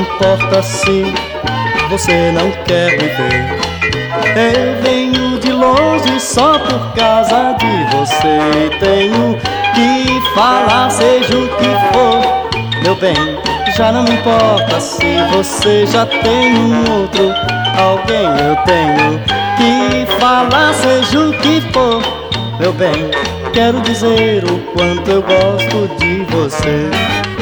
importa se você não quer me ver. Eu venho de longe só por causa de você. Tenho que falar, seja o que for, meu bem. Já não me importa se você já tem um outro alguém. Eu tenho que falar, seja o que for, meu bem. Quero dizer o quanto eu gosto de você.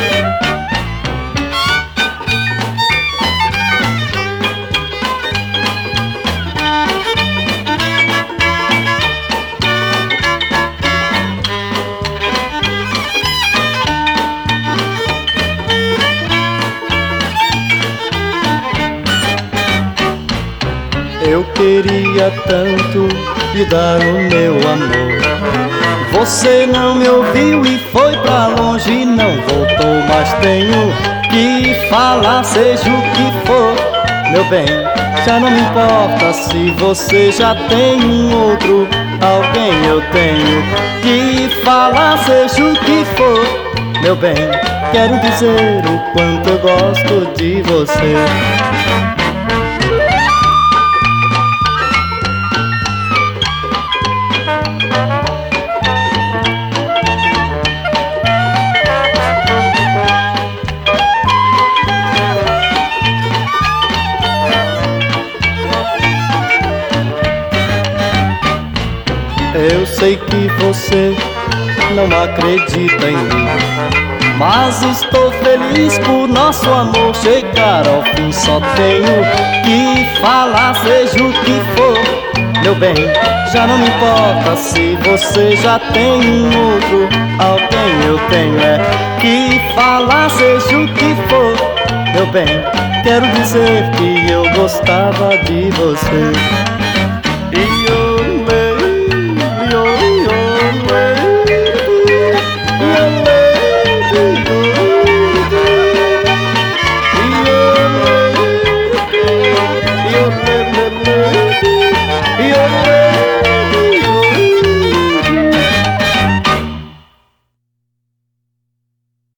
Eu queria tanto lhe dar o meu amor. Você não me ouviu e foi pra longe, não voltou. Mas tenho que falar, seja o que for, meu bem. Já não me importa se você já tem um outro alguém. Eu tenho que falar, seja o que for, meu bem. Quero dizer o quanto eu gosto de você. Eu sei que você não acredita em mim, mas estou feliz por nosso amor chegar ao fim. Só tenho que falar, seja o que for, meu bem. Já não me importa se você já tem um outro alguém. Eu tenho que falar, seja o que for, meu bem. Quero dizer que eu gostava de você. E eu